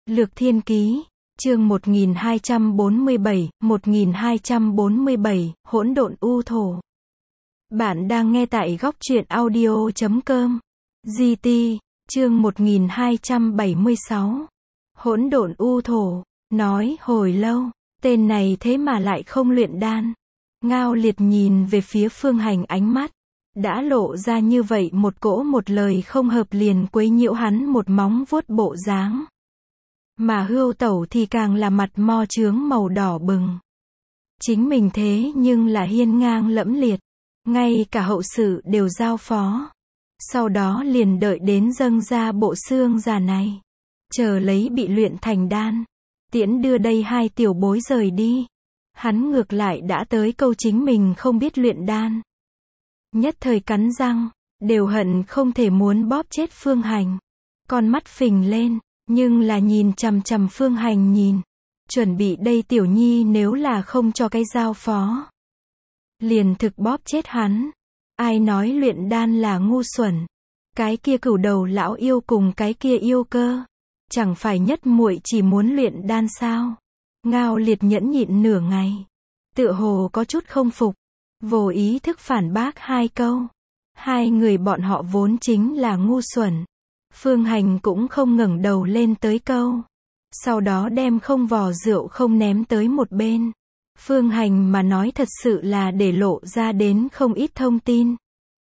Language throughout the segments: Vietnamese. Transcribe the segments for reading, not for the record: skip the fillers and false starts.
Lược Thiên Ký, chương 1247, Hỗn độn u thổ. Bạn đang nghe tại góc truyện audio.com. GT, chương 1276. Hỗn độn u thổ, nói hồi lâu, tên này thế mà lại không luyện đan. Ngao Liệt nhìn về phía Phương Hành, ánh mắt đã lộ ra như vậy một cỗ một lời không hợp liền quấy nhiễu hắn một móng vuốt bộ dáng. Mà Hưu Tẩu thì càng là mặt mo chướng màu đỏ bừng. Chính mình thế nhưng là hiên ngang lẫm liệt, ngay cả hậu sự đều giao phó. Sau đó liền đợi đến dâng ra bộ xương già này, chờ lấy bị luyện thành đan, tiễn đưa đây hai tiểu bối rời đi. Hắn ngược lại đã tới câu chính mình không biết luyện đan. Nhất thời cắn răng, đều hận không thể muốn bóp chết Phương Hành. Con mắt phình lên, nhưng là nhìn chằm chằm Phương Hành nhìn, chuẩn bị đây tiểu nhi nếu là không cho cái giao phó, liền thực bóp chết hắn. Ai nói luyện đan là ngu xuẩn? Cái kia cửu đầu lão yêu cùng cái kia yêu cơ, chẳng phải nhất muội chỉ muốn luyện đan sao? Ngao Liệt nhẫn nhịn nửa ngày, tựa hồ có chút không phục, vô ý thức phản bác hai câu. Hai người bọn họ vốn chính là ngu xuẩn. Phương Hành cũng không ngẩng đầu lên tới câu, sau đó đem không vò rượu không ném tới một bên. Phương Hành mà nói thật sự là để lộ ra đến không ít thông tin.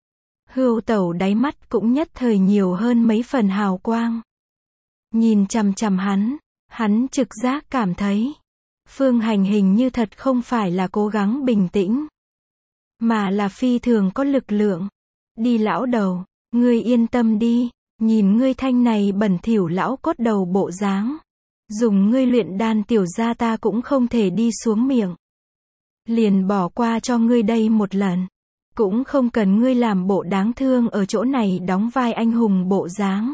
Hưu Tẩu đáy mắt cũng nhất thời nhiều hơn mấy phần hào quang. Nhìn chằm chằm hắn trực giác cảm thấy Phương Hành hình như thật không phải là cố gắng bình tĩnh, mà là phi thường có lực lượng. Đi lão đầu, ngươi yên tâm đi, nhìn ngươi thanh này bẩn thỉu lão cốt đầu bộ dáng, dùng ngươi luyện đan tiểu gia ta cũng không thể đi xuống miệng. Liền bỏ qua cho ngươi đây một lần, cũng không cần ngươi làm bộ đáng thương ở chỗ này đóng vai anh hùng bộ dáng.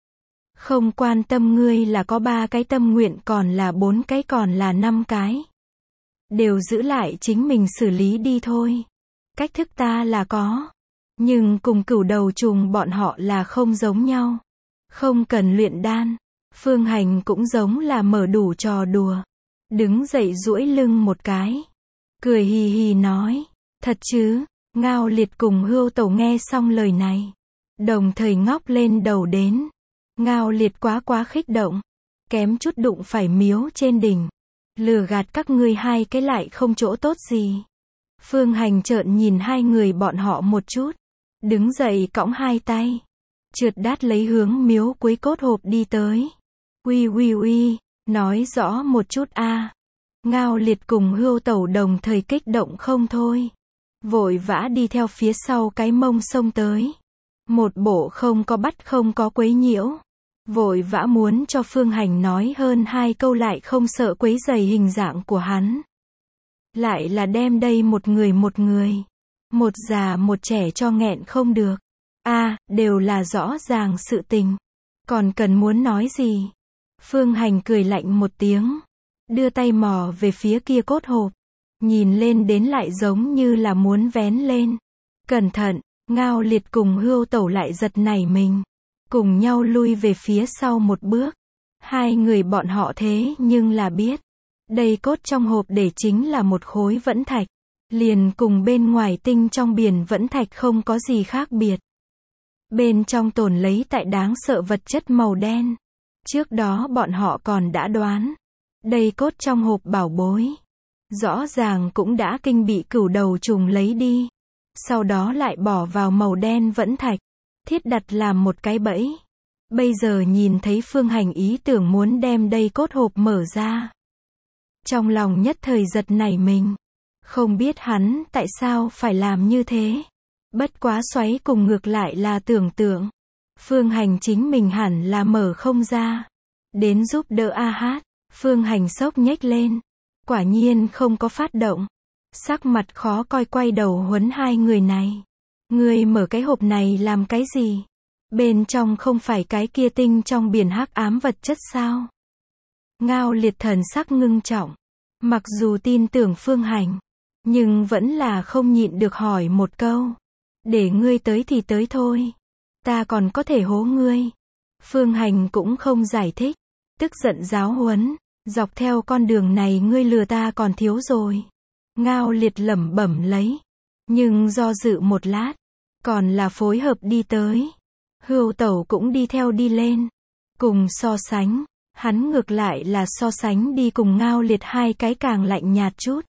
Không quan tâm ngươi là có 3 cái tâm nguyện còn là 4 cái còn là 5 cái, đều giữ lại chính mình xử lý đi thôi. Cách thức ta là có, nhưng cùng cửu đầu trùng bọn họ là không giống nhau. Không cần luyện đan. Phương Hành cũng giống là mở đủ trò đùa, đứng dậy duỗi lưng một cái, cười hì hì nói, thật chứ? Ngao Liệt cùng Hưu Tẩu nghe xong lời này, đồng thời ngóc lên đầu đến. Ngao Liệt quá khích động, kém chút đụng phải miếu trên đỉnh. Lừa gạt các ngươi hai cái lại không chỗ tốt gì. Phương Hành trợn nhìn hai người bọn họ một chút, đứng dậy cõng hai tay, trượt đát lấy hướng miếu cuối cốt hộp đi tới. Uy, nói rõ một chút a. Ngao Liệt cùng Hưu Tẩu đồng thời kích động không thôi, vội vã đi theo phía sau cái mông xông tới. Một bộ không có bắt không có quấy nhiễu, vội vã muốn cho Phương Hành nói hơn 2 câu lại không sợ quấy rầy hình dạng của hắn. Lại là đem đây một người, một già một trẻ cho nghẹn không được. Đều là rõ ràng sự tình, còn cần muốn nói gì? Phương Hành cười lạnh một tiếng, đưa tay mò về phía kia cốt hộp, nhìn lên đến lại giống như là muốn vén lên. Cẩn thận, Ngao Liệt cùng Hưu Tẩu lại giật nảy mình, cùng nhau lui về phía sau một bước. Hai người bọn họ thế nhưng là biết, đây cốt trong hộp để chính là một khối vẫn thạch, liền cùng bên ngoài tinh trong biển vẫn thạch không có gì khác biệt. Bên trong tồn lấy tại đáng sợ vật chất màu đen. Trước đó bọn họ còn đã đoán, đây cốt trong hộp bảo bối, rõ ràng cũng đã kinh bị cửu đầu trùng lấy đi, sau đó lại bỏ vào màu đen vẫn thạch, thiết đặt làm một cái bẫy. Bây giờ nhìn thấy Phương Hành ý tưởng muốn đem đây cốt hộp mở ra, trong lòng nhất thời giật nảy mình, không biết hắn tại sao phải làm như thế. Bất quá xoáy cùng ngược lại là tưởng tượng, Phương Hành chính mình hẳn là mở không ra, đến giúp đỡ hát. Phương Hành sốc nhếch lên, quả nhiên không có phát động, sắc mặt khó coi quay đầu huấn hai người này. Ngươi mở cái hộp này làm cái gì? Bên trong không phải cái kia tinh trong biển hắc ám vật chất sao? Ngao Liệt thần sắc ngưng trọng, mặc dù tin tưởng Phương Hành, nhưng vẫn là không nhịn được hỏi một câu. Để ngươi tới thì tới thôi, ta còn có thể hố ngươi. Phương Hành cũng không giải thích, tức giận giáo huấn, dọc theo con đường này ngươi lừa ta còn thiếu rồi. Ngao Liệt lẩm bẩm lấy, nhưng do dự một lát, còn là phối hợp đi tới. Hưu Tẩu cũng đi theo đi lên. Cùng so sánh, hắn ngược lại là so sánh đi cùng Ngao Liệt hai cái càng lạnh nhạt chút.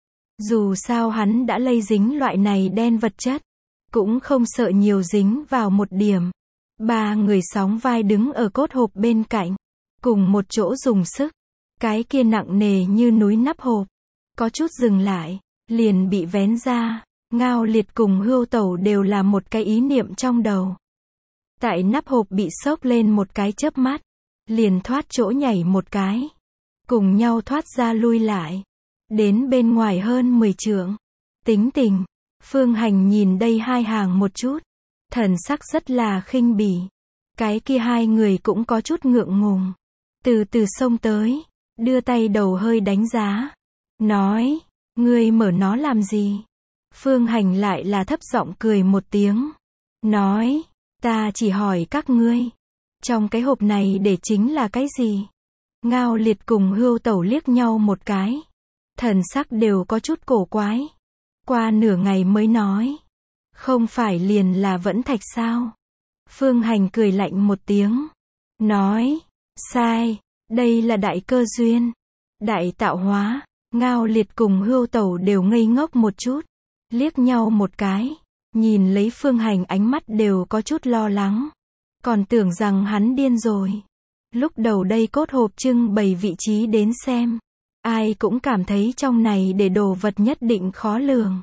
Dù sao hắn đã lây dính loại này đen vật chất, cũng không sợ nhiều dính vào một điểm. Ba người sóng vai đứng ở cốt hộp bên cạnh, cùng một chỗ dùng sức. Cái kia nặng nề như núi nắp hộp, có chút dừng lại, liền bị vén ra. Ngao Liệt cùng Hưu Tẩu đều là một cái ý niệm trong đầu. Tại nắp hộp bị xốc lên một cái chớp mắt, liền thoát chỗ nhảy một cái. Cùng nhau thoát ra lui lại. Đến bên ngoài hơn 10 trượng. Tính tình. Phương Hành nhìn đây hai hàng một chút. Thần sắc rất là khinh bỉ. Cái kia hai người cũng có chút ngượng ngùng. Từ từ xông tới. Đưa tay đầu hơi đánh giá. Nói. Ngươi mở nó làm gì? Phương Hành lại là thấp giọng cười một tiếng. Nói. Ta chỉ hỏi các ngươi. Trong cái hộp này để chính là cái gì? Ngao Liệt cùng Hưu Tẩu liếc nhau một cái. Thần sắc đều có chút cổ quái. Qua nửa ngày mới nói. Không phải liền là vẫn thạch sao? Phương Hành cười lạnh một tiếng. Nói. Sai. Đây là đại cơ duyên. Đại tạo hóa. Ngao Liệt cùng Hưu Tẩu đều ngây ngốc một chút. Liếc nhau một cái. Nhìn lấy Phương Hành ánh mắt đều có chút lo lắng. Còn tưởng rằng hắn điên rồi. Lúc đầu đây cốt hộp trưng bày vị trí đến xem. Ai cũng cảm thấy trong này để đồ vật nhất định khó lường.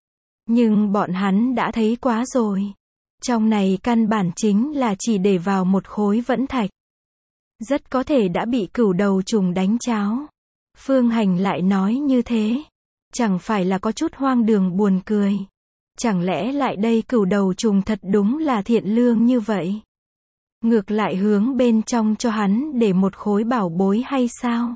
Nhưng bọn hắn đã thấy quá rồi. Trong này căn bản chính là chỉ để vào một khối vẫn thạch. Rất có thể đã bị cửu đầu trùng đánh cháo. Phương Hành lại nói như thế. Chẳng phải là có chút hoang đường buồn cười. Chẳng lẽ lại đây cửu đầu trùng thật đúng là thiện lương như vậy? Ngược lại hướng bên trong cho hắn để một khối bảo bối hay sao?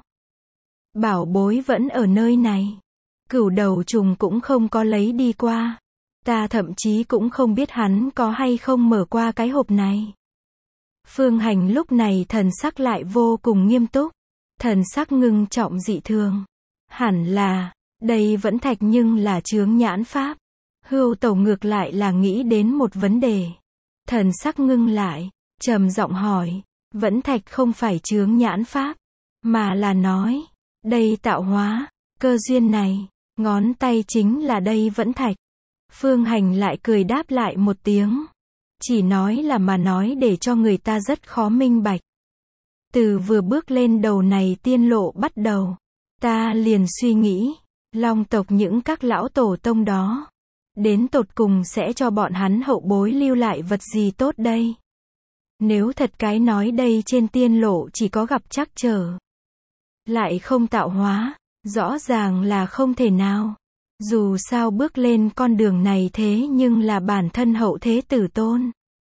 Bảo bối vẫn ở nơi này. Cửu đầu trùng cũng không có lấy đi qua. Ta thậm chí cũng không biết hắn có hay không mở qua cái hộp này. Phương Hành lúc này thần sắc lại vô cùng nghiêm túc. Thần sắc ngưng trọng dị thường. Hẳn là, đây vẫn thạch nhưng là chướng nhãn pháp. Hưu Tẩu ngược lại là nghĩ đến một vấn đề. Thần sắc ngưng lại, trầm giọng hỏi, vẫn thạch không phải chướng nhãn pháp, mà là nói, đây tạo hóa, cơ duyên này, ngón tay chính là đây vẫn thạch. Phương Hành lại cười đáp lại một tiếng. Chỉ nói là mà nói để cho người ta rất khó minh bạch. Từ vừa bước lên đầu này tiên lộ bắt đầu, ta liền suy nghĩ, Long tộc những các lão tổ tông đó, đến tột cùng sẽ cho bọn hắn hậu bối lưu lại vật gì tốt đây? Nếu thật cái nói đây trên tiên lộ chỉ có gặp trắc trở, lại không tạo hóa, rõ ràng là không thể nào. Dù sao bước lên con đường này thế nhưng là bản thân hậu thế tử tôn,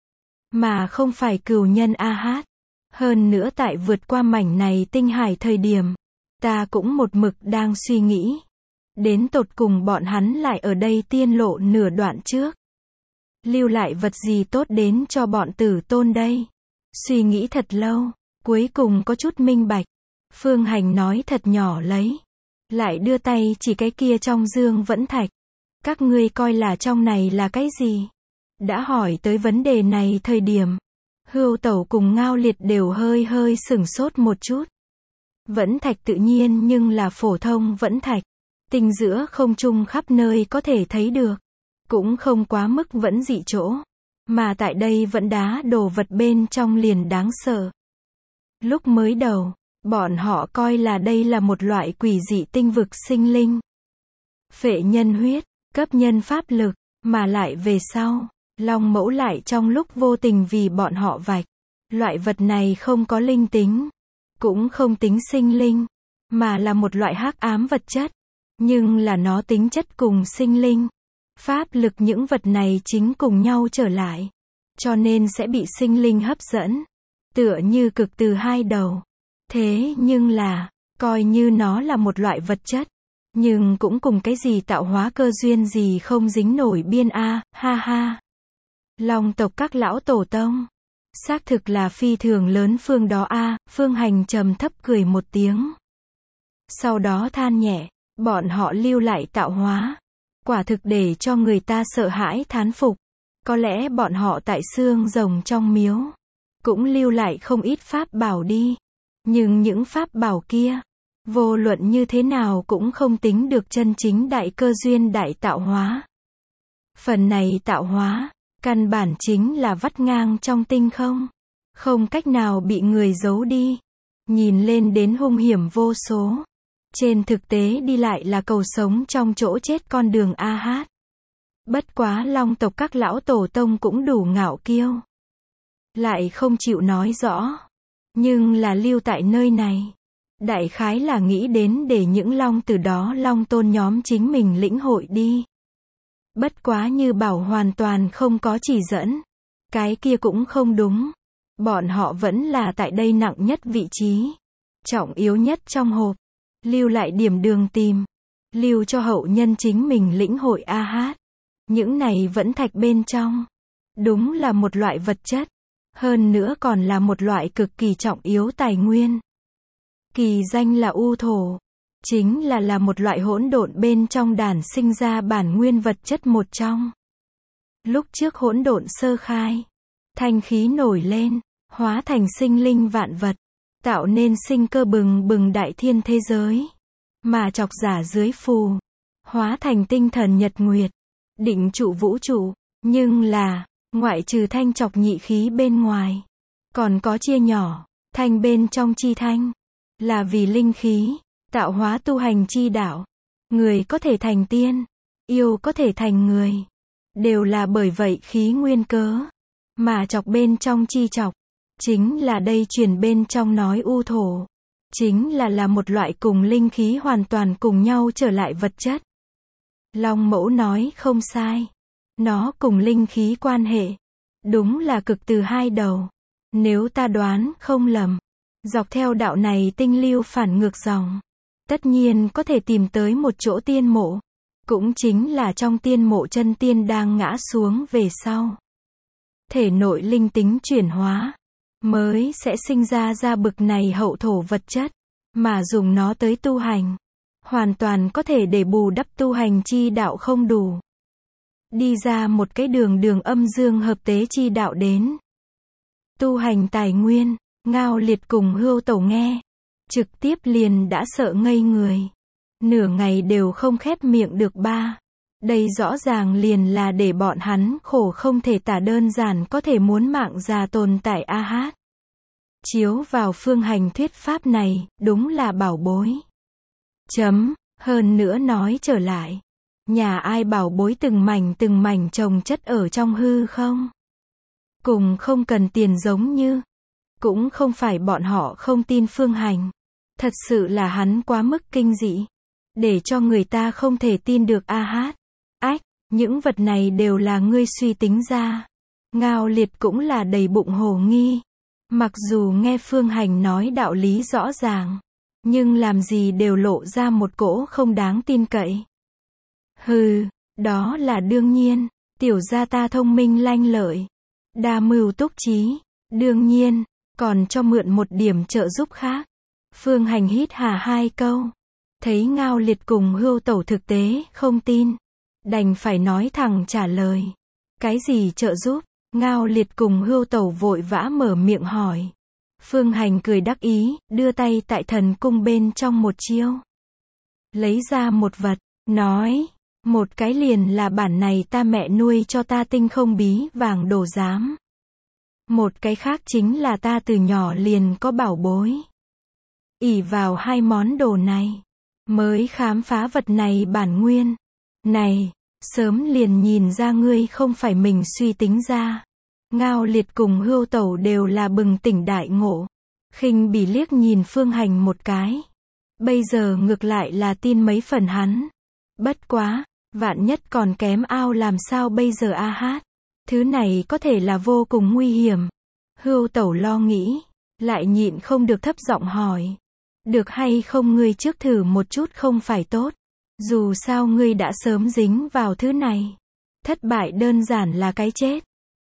mà không phải cửu nhân A Hát. Hơn nữa tại vượt qua mảnh này tinh hải thời điểm, ta cũng một mực đang suy nghĩ. Đến tột cùng bọn hắn lại ở đây tiên lộ nửa đoạn trước. Lưu lại vật gì tốt đến cho bọn tử tôn đây? Suy nghĩ thật lâu, cuối cùng có chút minh bạch. Phương Hành nói thật nhỏ lấy. Lại đưa tay chỉ cái kia trong dương vẫn thạch. Các ngươi coi là trong này là cái gì? Đã hỏi tới vấn đề này thời điểm, Hưu Tẩu cùng Ngao Liệt đều hơi hơi sửng sốt một chút. Vẫn thạch tự nhiên nhưng là phổ thông vẫn thạch. Tinh giữa không trung khắp nơi có thể thấy được. Cũng không quá mức vẫn dị chỗ. Mà tại đây vẫn đá đồ vật bên trong liền đáng sợ. Lúc mới đầu, bọn họ coi là đây là một loại quỷ dị tinh vực sinh linh. Phệ nhân huyết, cấp nhân pháp lực, mà lại về sau, Long Mẫu lại trong lúc vô tình vì bọn họ vạch. Loại vật này không có linh tính, cũng không tính sinh linh, mà là một loại hắc ám vật chất. Nhưng là nó tính chất cùng sinh linh. Pháp lực những vật này chính cùng nhau trở lại. Cho nên sẽ bị sinh linh hấp dẫn. Tựa như cực từ hai đầu. Thế nhưng là, coi như nó là một loại vật chất. Nhưng cũng cùng cái gì tạo hóa cơ duyên gì không dính nổi biên a, ha ha. Long tộc các lão tổ tông. Xác thực là phi thường lớn phương đó a. Phương Hành trầm thấp cười một tiếng. Sau đó than nhẹ, bọn họ lưu lại tạo hóa. Quả thực để cho người ta sợ hãi thán phục. Có lẽ bọn họ tại xương rồng trong miếu, cũng lưu lại không ít pháp bảo đi. Nhưng những pháp bảo kia, vô luận như thế nào cũng không tính được chân chính đại cơ duyên đại tạo hóa. Phần này tạo hóa, căn bản chính là vắt ngang trong tinh không. Không cách nào bị người giấu đi. Nhìn lên đến hung hiểm vô số. Trên thực tế đi lại là cầu sống trong chỗ chết con đường A-hát. Bất quá Long tộc các lão tổ tông cũng đủ ngạo kiêu. Lại không chịu nói rõ. Nhưng là lưu tại nơi này. Đại khái là nghĩ đến để những Long từ đó Long tôn nhóm chính mình lĩnh hội đi. Bất quá như bảo hoàn toàn không có chỉ dẫn. Cái kia cũng không đúng. Bọn họ vẫn là tại đây nặng nhất vị trí. Trọng yếu nhất trong hộp. Lưu lại điểm đường tìm. Lưu cho hậu nhân chính mình lĩnh hội A-hát. Những này vẫn thạch bên trong. Đúng là một loại vật chất. Hơn nữa còn là một loại cực kỳ trọng yếu tài nguyên. Kỳ danh là u thổ. Chính là một loại hỗn độn bên trong đản sinh ra bản nguyên vật chất một trong. Lúc trước hỗn độn sơ khai. Thanh khí nổi lên. Hóa thành sinh linh vạn vật. Tạo nên sinh cơ bừng bừng đại thiên thế giới. Mà chọc giả dưới phù. Hóa thành tinh thần nhật nguyệt. Định trụ vũ trụ. Nhưng là, ngoại trừ thanh chọc nhị khí bên ngoài. Còn có chia nhỏ. Thanh bên trong chi thanh. Là vì linh khí. Tạo hóa tu hành chi đạo. Người có thể thành tiên. Yêu có thể thành người. Đều là bởi vậy khí nguyên cớ. Mà chọc bên trong chi chọc. Chính là đây truyền bên trong nói u thổ. Chính là một loại cùng linh khí hoàn toàn cùng nhau trở lại vật chất. Long mẫu nói không sai. Nó cùng linh khí quan hệ. Đúng là cực từ hai đầu. Nếu ta đoán không lầm. Dọc theo đạo này tinh lưu phản ngược dòng. Tất nhiên có thể tìm tới một chỗ tiên mộ. Cũng chính là trong tiên mộ chân tiên đang ngã xuống về sau. Thể nội linh tính chuyển hóa. Mới sẽ sinh ra bực này hậu thổ vật chất. Mà dùng nó tới tu hành. Hoàn toàn có thể để bù đắp tu hành chi đạo không đủ. Đi ra một cái đường âm dương hợp tế chi đạo đến. Tu hành tài nguyên. Ngao Liệt cùng Hưu Tẩu nghe. Trực tiếp liền đã sợ ngây người. Nửa ngày đều không khép miệng được ba. Đây rõ ràng liền là để bọn hắn khổ không thể tả đơn giản có thể muốn mạng già tồn tại A-hát. Chiếu vào phương hành thuyết pháp này, đúng là bảo bối. Hơn nữa nói trở lại. Nhà ai bảo bối từng mảnh chồng chất ở trong hư không? Cùng không cần tiền giống như. Cũng không phải bọn họ không tin phương hành. Thật sự là hắn quá mức kinh dị. Để cho người ta không thể tin được A-hát. Ách, những vật này đều là ngươi suy tính ra. Ngao Liệt cũng là đầy bụng hồ nghi. Mặc dù nghe phương hành nói đạo lý rõ ràng. Nhưng làm gì đều lộ ra một cỗ không đáng tin cậy. Hừ, đó là đương nhiên. Tiểu gia ta thông minh lanh lợi. Đa mưu túc trí. Đương nhiên, còn cho mượn một điểm trợ giúp khác. Phương hành hít hà hai câu. Thấy Ngao Liệt cùng Hưu Tẩu thực tế không tin. Đành phải nói thẳng trả lời. Cái gì trợ giúp? Ngao Liệt cùng Hưu Tẩu vội vã mở miệng hỏi. Phương hành cười đắc ý, đưa tay tại thần cung bên trong một chiêu. Lấy ra một vật, nói. Một cái liền là bản này ta mẹ nuôi cho ta tinh không bí vàng đồ giám. Một cái khác chính là ta từ nhỏ liền có bảo bối. Ỷ vào hai món đồ này. Mới khám phá vật này bản nguyên. Này, sớm liền nhìn ra ngươi không phải mình suy tính ra. Ngao Liệt cùng Hưu Tẩu đều là bừng tỉnh đại ngộ. Khinh bỉ liếc nhìn phương hành một cái. Bây giờ ngược lại là tin mấy phần hắn. Bất quá, vạn nhất còn kém ao làm sao bây giờ A-hát. Thứ này có thể là vô cùng nguy hiểm. Hưu Tẩu lo nghĩ. Lại nhịn không được thấp giọng hỏi. Được hay không ngươi trước thử một chút không phải tốt. Dù sao ngươi đã sớm dính vào thứ này. Thất bại đơn giản là cái chết.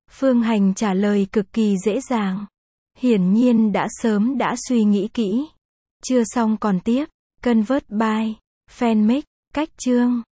Phương Hành trả lời cực kỳ dễ dàng. Hiển nhiên đã suy nghĩ kỹ. Chưa xong còn tiếp. Convert by Fanmake. Cách chương